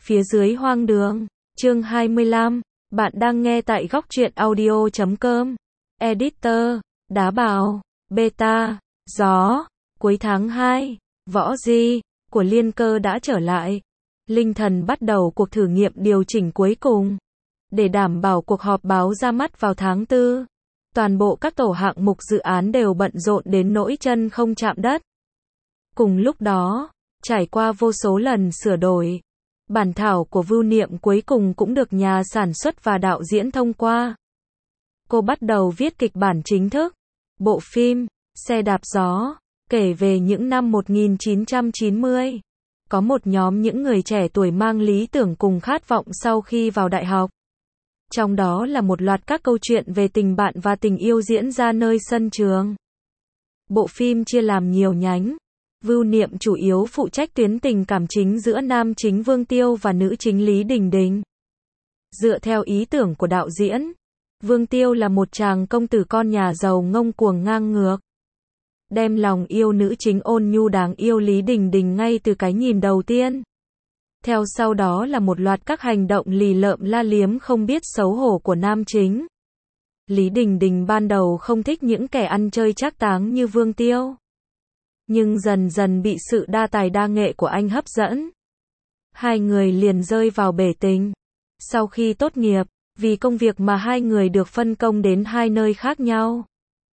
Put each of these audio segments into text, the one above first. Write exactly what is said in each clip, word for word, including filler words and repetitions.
Phía dưới hoang đường, chương hai mươi lăm, bạn đang nghe tại góc truyện audio chấm com. Editor, đá bào, beta, gió, cuối tháng hai, võ di, của Liên Cơ đã trở lại. Linh Thần bắt đầu cuộc thử nghiệm điều chỉnh cuối cùng. Để đảm bảo cuộc họp báo ra mắt vào tháng tư, toàn bộ các tổ hạng mục dự án đều bận rộn đến nỗi chân không chạm đất. Cùng lúc đó, trải qua vô số lần sửa đổi, bản thảo của Vưu Niệm cuối cùng cũng được nhà sản xuất và đạo diễn thông qua. Cô bắt đầu viết kịch bản chính thức. Bộ phim Xe đạp gió kể về những năm một nghìn chín trăm chín mươi. Có một nhóm những người trẻ tuổi mang lý tưởng cùng khát vọng sau khi vào đại học. Trong đó là một loạt các câu chuyện về tình bạn và tình yêu diễn ra nơi sân trường. Bộ phim chia làm nhiều nhánh. Vưu Niệm chủ yếu phụ trách tuyến tình cảm chính giữa nam chính Vương Tiêu và nữ chính Lý Đình Đình. Dựa theo ý tưởng của đạo diễn, Vương Tiêu là một chàng công tử con nhà giàu ngông cuồng ngang ngược, đem lòng yêu nữ chính ôn nhu đáng yêu Lý Đình Đình ngay từ cái nhìn đầu tiên. Theo sau đó là một loạt các hành động lì lợm la liếm không biết xấu hổ của nam chính. Lý Đình Đình ban đầu không thích những kẻ ăn chơi trác táng như Vương Tiêu, nhưng dần dần bị sự đa tài đa nghệ của anh hấp dẫn. Hai người liền rơi vào bể tình. Sau khi tốt nghiệp, vì công việc mà hai người được phân công đến hai nơi khác nhau.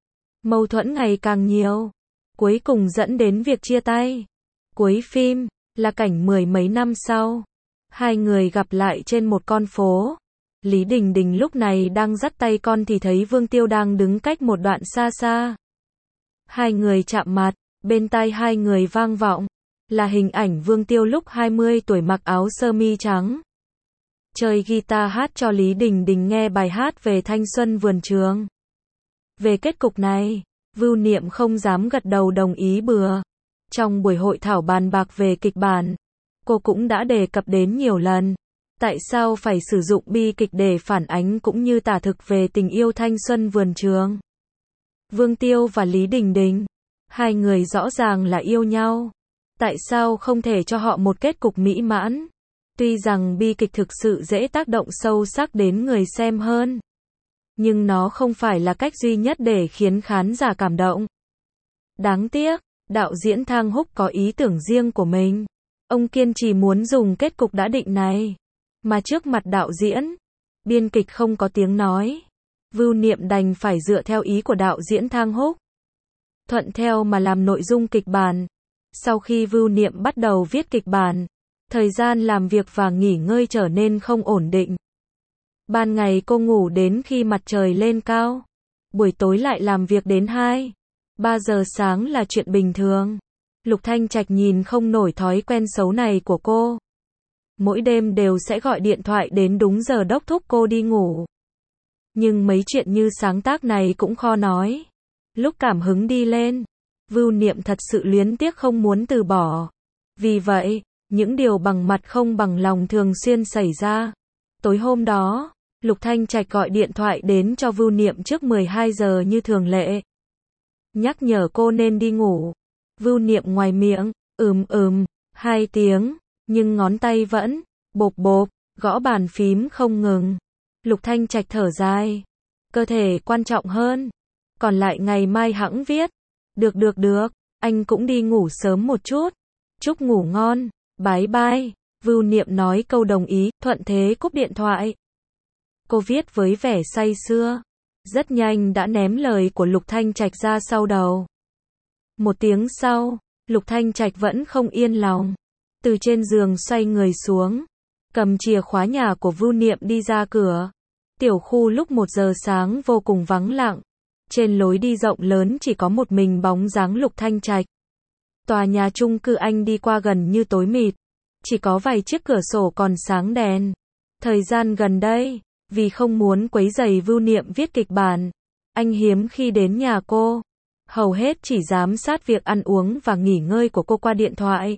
Mâu thuẫn ngày càng nhiều, cuối cùng dẫn đến việc chia tay. Cuối phim là cảnh mười mấy năm sau, hai người gặp lại trên một con phố. Lý Đình Đình lúc này đang dắt tay con thì thấy Vương Tiêu đang đứng cách một đoạn xa xa. Hai người chạm mặt, bên tai hai người vang vọng là hình ảnh Vương Tiêu lúc hai mươi tuổi mặc áo sơ mi trắng, chơi guitar hát cho Lý Đình Đình nghe bài hát về thanh xuân vườn trường. Về kết cục này, Vưu Niệm không dám gật đầu đồng ý bừa. Trong buổi hội thảo bàn bạc về kịch bản, cô cũng đã đề cập đến nhiều lần, tại sao phải sử dụng bi kịch để phản ánh cũng như tả thực về tình yêu thanh xuân vườn trường. Vương Tiêu và Lý Đình Đình, hai người rõ ràng là yêu nhau, tại sao không thể cho họ một kết cục mỹ mãn? Tuy rằng bi kịch thực sự dễ tác động sâu sắc đến người xem hơn, nhưng nó không phải là cách duy nhất để khiến khán giả cảm động. Đáng tiếc, đạo diễn Thang Húc có ý tưởng riêng của mình. Ông kiên trì muốn dùng kết cục đã định này, mà trước mặt đạo diễn, biên kịch không có tiếng nói. Vưu Niệm đành phải dựa theo ý của đạo diễn Thang Húc, thuận theo mà làm nội dung kịch bản. Sau khi Vưu Niệm bắt đầu viết kịch bản, thời gian làm việc và nghỉ ngơi trở nên không ổn định. Ban ngày cô ngủ đến khi mặt trời lên cao, buổi tối lại làm việc đến hai, ba giờ sáng là chuyện bình thường. Lục Thanh Trạch nhìn không nổi thói quen xấu này của cô. Mỗi đêm đều sẽ gọi điện thoại đến đúng giờ đốc thúc cô đi ngủ. Nhưng mấy chuyện như sáng tác này cũng khó nói. Lúc cảm hứng đi lên, Vưu Niệm thật sự luyến tiếc không muốn từ bỏ. Vì vậy, những điều bằng mặt không bằng lòng thường xuyên xảy ra. Tối hôm đó, Lục Thanh Trạch gọi điện thoại đến cho Vưu Niệm trước mười hai giờ như thường lệ, nhắc nhở cô nên đi ngủ. Vưu Niệm ngoài miệng, ừm ừm, hai tiếng, nhưng ngón tay vẫn, bộp bộp, gõ bàn phím không ngừng. Lục Thanh Trạch thở dài. Cơ thể quan trọng hơn. Còn lại ngày mai hẵng viết. Được được được, anh cũng đi ngủ sớm một chút. Chúc ngủ ngon, bye bye. Vưu Niệm nói câu đồng ý, thuận thế cúp điện thoại. Cô viết với vẻ say sưa. Rất nhanh đã ném lời của Lục Thanh Trạch ra sau đầu. Một tiếng sau, Lục Thanh Trạch vẫn không yên lòng. Từ trên giường xoay người xuống, cầm chìa khóa nhà của Vưu Niệm đi ra cửa. Tiểu khu lúc một giờ sáng vô cùng vắng lặng. Trên lối đi rộng lớn chỉ có một mình bóng dáng Lục Thanh Trạch. Tòa nhà chung cư anh đi qua gần như tối mịt. Chỉ có vài chiếc cửa sổ còn sáng đèn. Thời gian gần đây, vì không muốn quấy rầy Vưu Niệm viết kịch bản, anh hiếm khi đến nhà cô. Hầu hết chỉ giám sát việc ăn uống và nghỉ ngơi của cô qua điện thoại.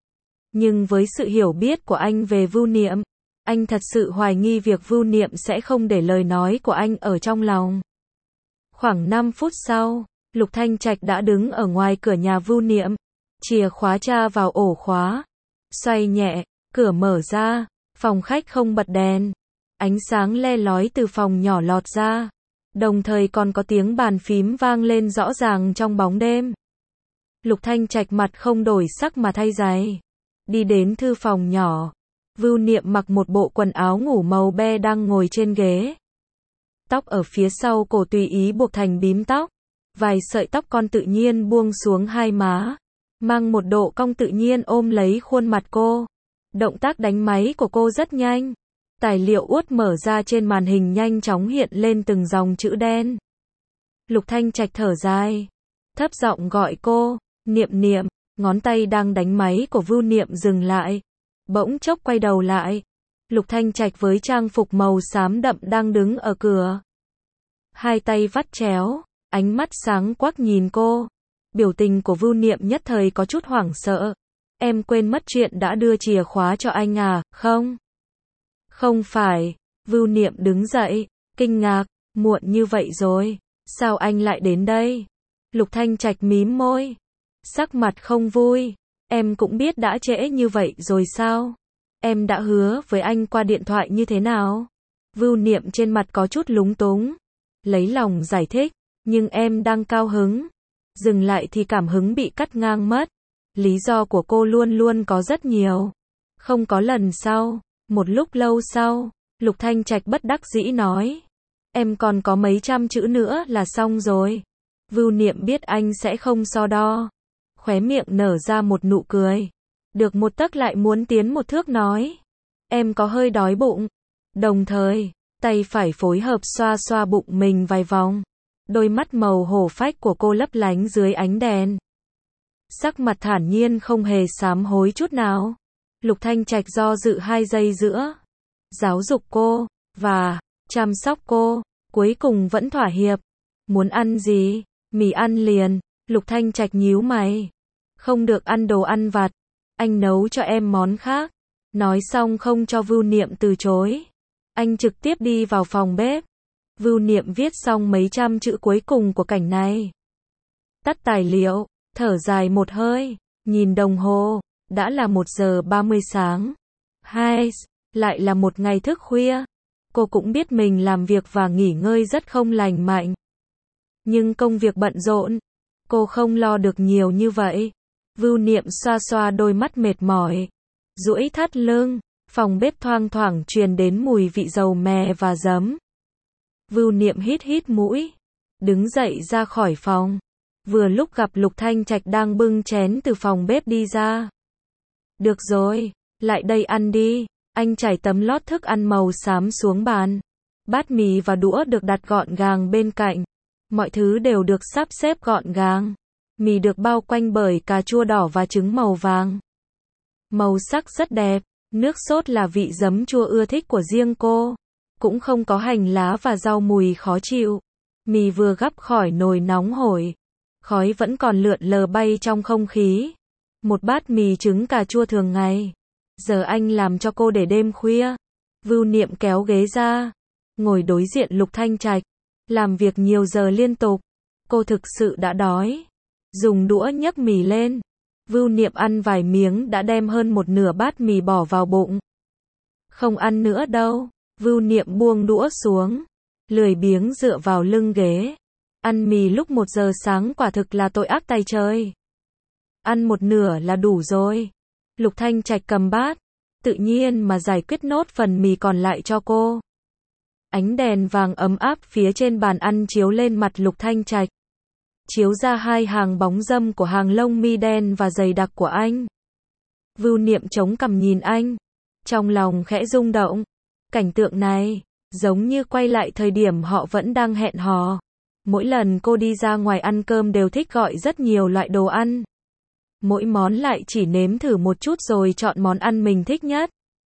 Nhưng với sự hiểu biết của anh về Vưu Niệm, anh thật sự hoài nghi việc Vưu Niệm sẽ không để lời nói của anh ở trong lòng. Khoảng năm phút sau, Lục Thanh Trạch đã đứng ở ngoài cửa nhà Vưu Niệm, chìa khóa tra vào ổ khóa, xoay nhẹ, cửa mở ra, Phòng khách không bật đèn. Ánh sáng le lói từ phòng nhỏ lọt ra. Đồng thời còn có tiếng bàn phím vang lên rõ ràng trong bóng đêm. Lục Thanh Trạch mặt không đổi sắc mà thay giày. Đi đến thư phòng nhỏ. Vưu Niệm mặc một bộ quần áo ngủ màu be đang ngồi trên ghế. Tóc ở phía sau cổ tùy ý buộc thành bím tóc. Vài sợi tóc con tự nhiên buông xuống hai má. Mang một độ cong tự nhiên ôm lấy khuôn mặt cô. Động tác đánh máy của cô rất nhanh. Tài liệu uất mở ra trên màn hình nhanh chóng hiện lên từng dòng chữ đen. Lục Thanh Trạch thở dài. Thấp giọng gọi cô. Niệm Niệm. Ngón tay đang đánh máy của Vưu Niệm dừng lại. Bỗng chốc quay đầu lại. Lục Thanh Trạch với trang phục màu xám đậm đang đứng ở cửa. Hai tay vắt chéo. Ánh mắt sáng quắc nhìn cô. Biểu tình của Vưu Niệm nhất thời có chút hoảng sợ. Em quên mất chuyện đã đưa chìa khóa cho anh à, không? Không phải. Vưu Niệm đứng dậy. Kinh ngạc. Muộn như vậy rồi. Sao anh lại đến đây? Lục Thanh Trạch mím môi. Sắc mặt không vui. Em cũng biết đã trễ như vậy rồi sao? Em đã hứa với anh qua điện thoại như thế nào? Vưu Niệm trên mặt có chút lúng túng. Lấy lòng giải thích. Nhưng em đang cao hứng. Dừng lại thì cảm hứng bị cắt ngang mất. Lý do của cô luôn luôn có rất nhiều. Không có lần sau. Một lúc lâu sau, Lục Thanh Trạch bất đắc dĩ nói. Em còn có mấy trăm chữ nữa là xong rồi. Vưu Niệm biết anh sẽ không so đo. Khóe miệng nở ra một nụ cười. Được một tấc lại muốn tiến một thước nói. Em có hơi đói bụng. Đồng thời, tay phải phối hợp xoa xoa bụng mình vài vòng. Đôi mắt màu hổ phách của cô lấp lánh dưới ánh đèn. Sắc mặt thản nhiên không hề sám hối chút nào. Lục Thanh Trạch do dự hai giây giữa. Giáo dục cô, và chăm sóc cô, cuối cùng vẫn thỏa hiệp. Muốn ăn gì? Mì ăn liền. Lục Thanh Trạch nhíu mày. Không được ăn đồ ăn vặt. Anh nấu cho em món khác. Nói xong không cho Vưu Niệm từ chối. Anh trực tiếp đi vào phòng bếp. Vưu Niệm viết xong mấy trăm chữ cuối cùng của cảnh này. Tắt tài liệu, thở dài một hơi, nhìn đồng hồ, đã là một giờ ba mươi sáng. Hai, lại là một ngày thức khuya. Cô cũng biết mình làm việc và nghỉ ngơi rất không lành mạnh. Nhưng công việc bận rộn, cô không lo được nhiều như vậy. Vưu Niệm xoa xoa đôi mắt mệt mỏi, duỗi thắt lưng, phòng bếp thoang thoảng truyền đến mùi vị dầu mè và giấm. Vưu Niệm hít hít mũi, đứng dậy ra khỏi phòng. Vừa lúc gặp Lục Thanh Trạch đang bưng chén từ phòng bếp đi ra. Được rồi, lại đây ăn đi. Anh trải tấm lót thức ăn màu xám xuống bàn. Bát mì và đũa được đặt gọn gàng bên cạnh. Mọi thứ đều được sắp xếp gọn gàng. Mì được bao quanh bởi cà chua đỏ và trứng màu vàng. Màu sắc rất đẹp. Nước sốt là vị giấm chua ưa thích của riêng cô. Cũng không có hành lá và rau mùi khó chịu. Mì vừa gắp khỏi nồi nóng hổi. Khói vẫn còn lượn lờ bay trong không khí. Một bát mì trứng cà chua thường ngày. Giờ anh làm cho cô để đêm khuya. Vưu Niệm kéo ghế ra. Ngồi đối diện Lục Thanh Trạch. Làm việc nhiều giờ liên tục. Cô thực sự đã đói. Dùng đũa nhấc mì lên. Vưu Niệm ăn vài miếng đã đem hơn một nửa bát mì bỏ vào bụng. Không ăn nữa đâu. Vưu Niệm buông đũa xuống. Lười biếng dựa vào lưng ghế. Ăn mì lúc một giờ sáng quả thực là tội ác tày trời. Ăn một nửa là đủ rồi. Lục Thanh Trạch cầm bát. Tự nhiên mà giải quyết nốt phần mì còn lại cho cô. Ánh đèn vàng ấm áp phía trên bàn ăn chiếu lên mặt Lục Thanh Trạch. Chiếu ra hai hàng bóng râm của hàng lông mi đen và dày đặc của anh. Vưu Niệm chống cằm nhìn anh. Trong lòng khẽ rung động. Cảnh tượng này, giống như quay lại thời điểm họ vẫn đang hẹn hò. Mỗi lần cô đi ra ngoài ăn cơm đều thích gọi rất nhiều loại đồ ăn. Mỗi món lại chỉ nếm thử một chút rồi chọn món ăn mình thích nhất.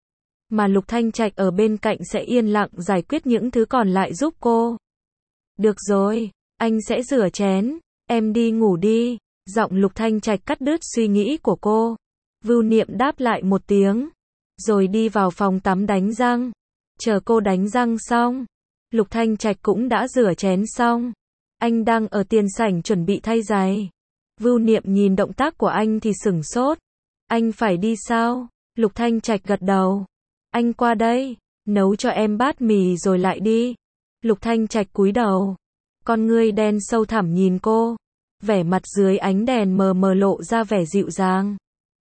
Mà Lục Thanh Trạch ở bên cạnh sẽ yên lặng giải quyết những thứ còn lại giúp cô. Được rồi, anh sẽ rửa chén, em đi ngủ đi. Giọng Lục Thanh Trạch cắt đứt suy nghĩ của cô. Vưu Niệm đáp lại một tiếng, rồi đi vào phòng tắm đánh răng. Chờ cô đánh răng xong, Lục Thanh Trạch cũng đã rửa chén xong. Anh đang ở tiền sảnh chuẩn bị thay giày. Vưu Niệm nhìn động tác của anh thì sửng sốt. Anh phải đi sao? Lục Thanh Trạch gật đầu. anh qua đây, nấu cho em bát mì rồi lại đi. Lục Thanh Trạch cúi đầu, con ngươi đen sâu thẳm nhìn cô, vẻ mặt dưới ánh đèn mờ mờ lộ ra vẻ dịu dàng.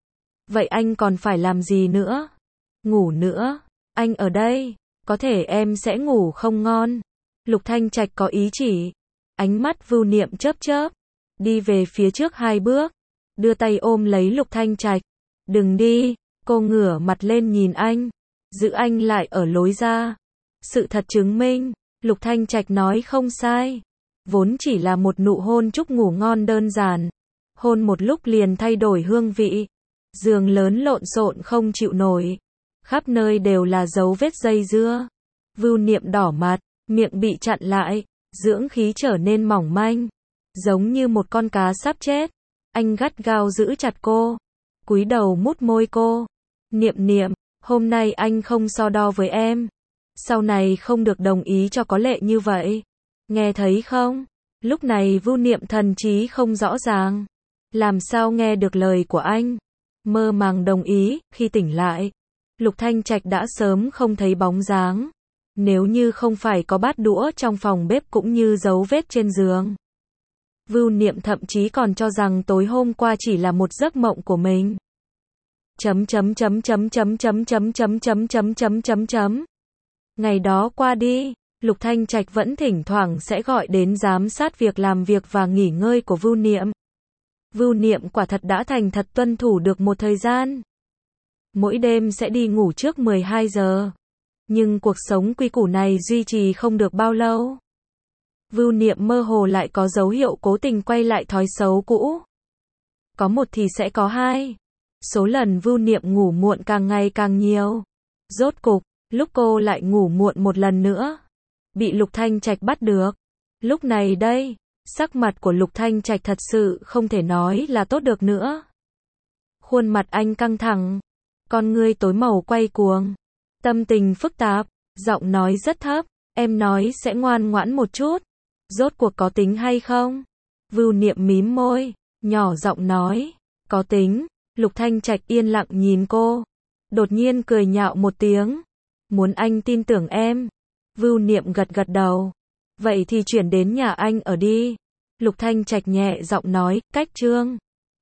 Vậy anh còn phải làm gì nữa? Ngủ nữa, anh ở đây, có thể em sẽ ngủ không ngon. Lục Thanh Trạch có ý chỉ, ánh mắt Vưu Niệm chớp chớp, đi về phía trước hai bước, đưa tay ôm lấy Lục Thanh Trạch. Đừng đi, cô ngửa mặt lên nhìn anh, giữ anh lại ở lối ra. Sự thật chứng minh, Lục Thanh Trạch nói không sai, vốn chỉ là một nụ hôn chúc ngủ ngon đơn giản, hôn một lúc liền thay đổi hương vị. Giường lớn lộn xộn không chịu nổi, khắp nơi đều là dấu vết dây dưa. Vưu Niệm đỏ mặt, miệng bị chặn lại, dưỡng khí trở nên mỏng manh, giống như một con cá sắp chết. Anh gắt gao giữ chặt cô, cúi đầu mút môi cô. Niệm Niệm, hôm nay anh không so đo với em, sau này không được đồng ý cho có lệ như vậy. Nghe thấy không? Lúc này Vưu Niệm thần trí không rõ ràng, làm sao nghe được lời của anh, mơ màng đồng ý. Khi tỉnh lại, Lục Thanh Trạch đã sớm không thấy bóng dáng, nếu như không phải có bát đũa trong phòng bếp cũng như dấu vết trên giường. Vưu Niệm thậm chí còn cho rằng tối hôm qua chỉ là một giấc mộng của mình. Chấm chấm chấm chấm chấm chấm chấm chấm chấm chấm chấm chấm chấm. Ngày đó qua đi, Lục Thanh Trạch vẫn thỉnh thoảng sẽ gọi đến giám sát việc làm việc và nghỉ ngơi của Vưu Niệm. Vưu Niệm quả thật đã thành thật tuân thủ được một thời gian. Mỗi đêm sẽ đi ngủ trước mười hai giờ. Nhưng cuộc sống quy củ này duy trì không được bao lâu. Vưu Niệm mơ hồ lại có dấu hiệu cố tình quay lại thói xấu cũ. Có một thì sẽ có hai. Số lần Vưu Niệm ngủ muộn càng ngày càng nhiều. Rốt cục, lúc cô lại ngủ muộn một lần nữa, bị Lục Thanh Trạch bắt được. Lúc này đây, sắc mặt của Lục Thanh Trạch thật sự không thể nói là tốt được nữa. Khuôn mặt anh căng thẳng, con ngươi tối màu quay cuồng, tâm tình phức tạp, giọng nói rất thấp, em nói sẽ ngoan ngoãn một chút, rốt cuộc có tính hay không? Vưu Niệm mím môi, nhỏ giọng nói, có tính. Lục Thanh Trạch yên lặng nhìn cô, đột nhiên cười nhạo một tiếng, muốn anh tin tưởng em. Vưu Niệm gật gật đầu, vậy thì chuyển đến nhà anh ở đi. Lục Thanh Trạch nhẹ giọng nói, cách Trương